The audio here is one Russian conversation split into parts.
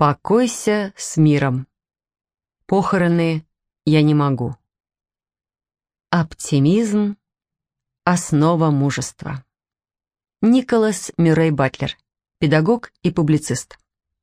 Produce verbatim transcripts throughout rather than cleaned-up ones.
Покойся с миром. Похороны я не могу. Оптимизм — основа мужества. Николас Мюррей Батлер, педагог и публицист.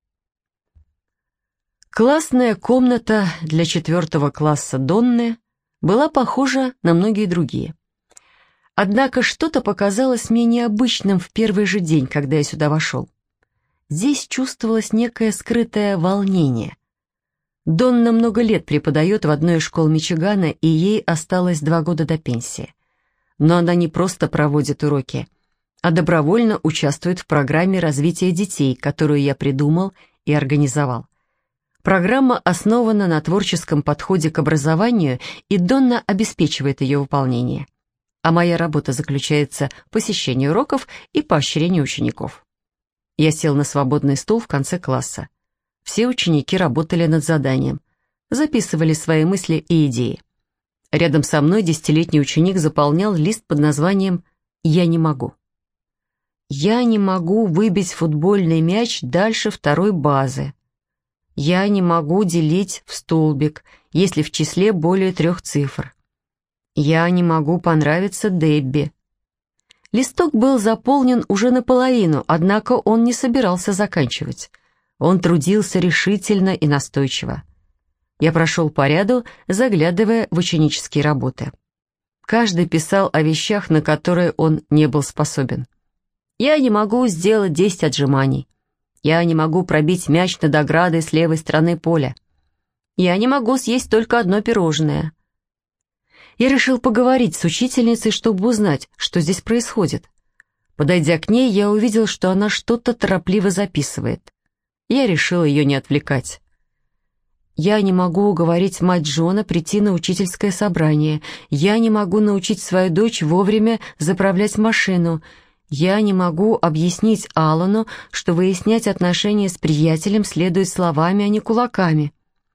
Классная комната для четвертого класса Донны была похожа на многие другие. Однако что-то показалось мне необычным в первый же день, когда я сюда вошел. Здесь чувствовалось некое скрытое волнение. Донна много лет преподает в одной из школ Мичигана, и ей осталось два года до пенсии. Но она не просто проводит уроки, а добровольно участвует в программе развития детей, которую я придумал и организовал. Программа основана на творческом подходе к образованию, и Донна обеспечивает ее выполнение. А моя работа заключается в посещении уроков и поощрении учеников. Я сел на свободный стул в конце класса. Все ученики работали над заданием, записывали свои мысли и идеи. Рядом со мной десятилетний ученик заполнял лист под названием «Я не могу». «Я не могу выбить футбольный мяч дальше второй базы. Я не могу делить в столбик, если в числе более трех цифр. Я не могу понравиться Дебби». Листок был заполнен уже наполовину, однако он не собирался заканчивать. Он трудился решительно и настойчиво. Я прошел по ряду, заглядывая в ученические работы. Каждый писал о вещах, на которые он не был способен. «Я не могу сделать десять отжиманий. Я не могу пробить мяч над оградой с левой стороны поля. Я не могу съесть только одно пирожное». Я решил поговорить с учительницей, чтобы узнать, что здесь происходит. Подойдя к ней, я увидел, что она что-то торопливо записывает. Я решил ее не отвлекать. «Я не могу уговорить мать Джона прийти на учительское собрание. Я не могу научить свою дочь вовремя заправлять машину. Я не могу объяснить Аллану, что выяснять отношения с приятелем следует словами, а не кулаками».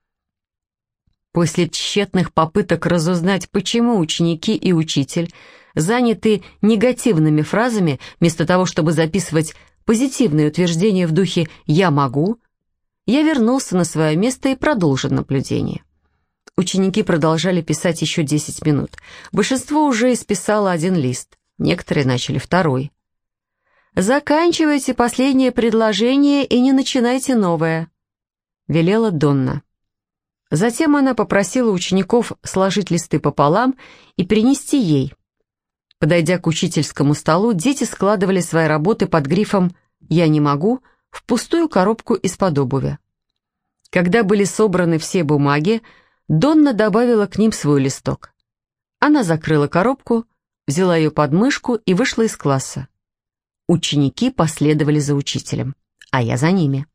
После тщетных попыток разузнать, почему ученики и учитель заняты негативными фразами, вместо того, чтобы записывать позитивные утверждения в духе «я могу», я вернулся на свое место и продолжил наблюдение. Ученики продолжали писать еще десять минут. Большинство уже исписало один лист, некоторые начали второй. «Заканчивайте последнее предложение и не начинайте новое», — велела Донна. Затем она попросила учеников сложить листы пополам и принести ей. Подойдя к учительскому столу, дети складывали свои работы под грифом «Я не могу» в пустую коробку из-под обуви. Когда были собраны все бумаги, Донна добавила к ним свой листок. Она закрыла коробку, взяла ее под мышку и вышла из класса. Ученики последовали за учителем, а я за ними.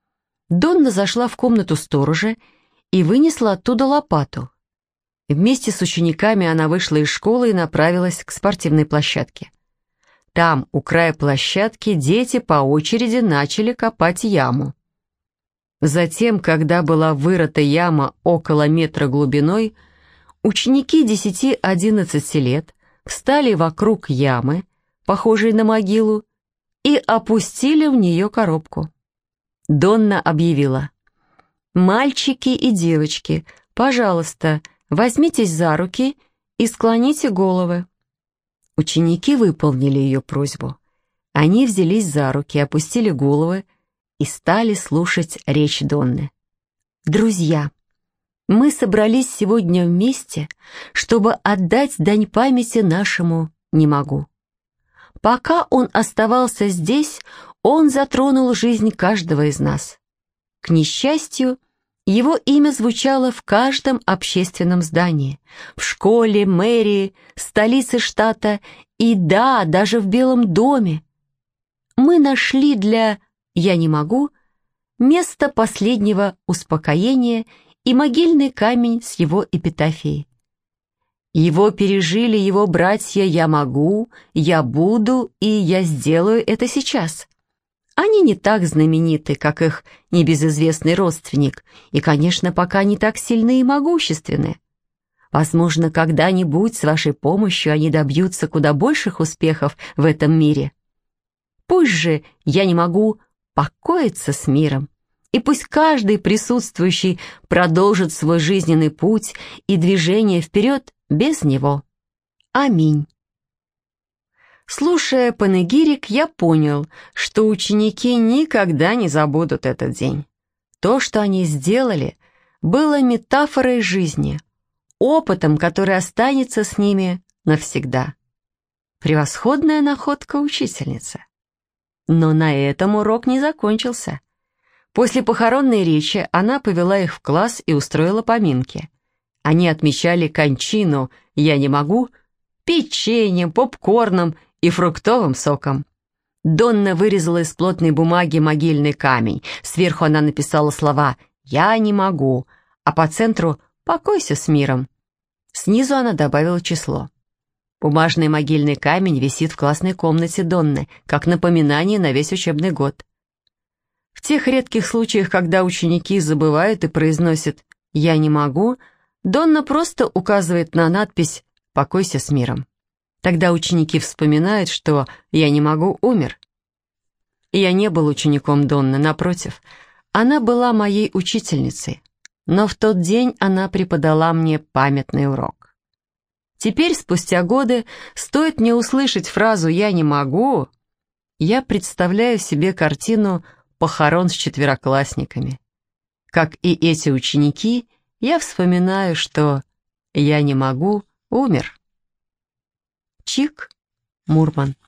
Донна зашла в комнату сторожа и вынесла оттуда лопату. Вместе с учениками она вышла из школы и направилась к спортивной площадке. Там, у края площадки, дети по очереди начали копать яму. Затем, когда была вырыта яма около метра глубиной, ученики десяти-одиннадцати лет встали вокруг ямы, похожей на могилу, и опустили в нее коробку. Донна объявила: «Мальчики и девочки, пожалуйста, возьмитесь за руки и склоните головы». Ученики выполнили ее просьбу. Они взялись за руки, опустили головы и стали слушать речь Донны. «Друзья, мы собрались сегодня вместе, чтобы отдать дань памяти нашему «не могу». Пока он оставался здесь, он затронул жизнь каждого из нас. К несчастью, его имя звучало в каждом общественном здании, в школе, мэрии, столице штата и, да, даже в Белом доме. Мы нашли для «я не могу» место последнего успокоения и могильный камень с его эпитафией. Его пережили его братья «я могу», «я буду» и «я сделаю это сейчас». Они не так знамениты, как их небезызвестный родственник, и, конечно, пока не так сильны и могущественны. Возможно, когда-нибудь с вашей помощью они добьются куда больших успехов в этом мире. Пусть же «я не могу» покоиться с миром, И пусть каждый присутствующий продолжит свой жизненный путь и движение вперед без него. Аминь. Слушая панегирик, я понял, что ученики никогда не забудут этот день. То, что они сделали, было метафорой жизни, опытом, который останется с ними навсегда. Превосходная находка учительницы. Но на этом урок не закончился. После похоронной речи она повела их в класс и устроила поминки. Они отмечали кончину «Я не могу» печеньем, попкорном и фруктовым соком. Донна вырезала из плотной бумаги могильный камень. Сверху она написала слова «Я не могу», а по центру «Покойся с миром». Снизу она добавила число. Бумажный могильный камень висит в классной комнате Донны, как напоминание на весь учебный год. В тех редких случаях, когда ученики забывают и произносят «Я не могу», Донна просто указывает на надпись «Покойся с миром». Тогда ученики вспоминают, что «Я не могу» умер. Я не был учеником Донны, напротив, она была моей учительницей, но в тот день она преподала мне памятный урок. Теперь, спустя годы, стоит мне услышать фразу «я не могу», я представляю себе картину похорон с четвероклассниками. Как и эти ученики, я вспоминаю, что «я не могу» умер. Чик Мурман.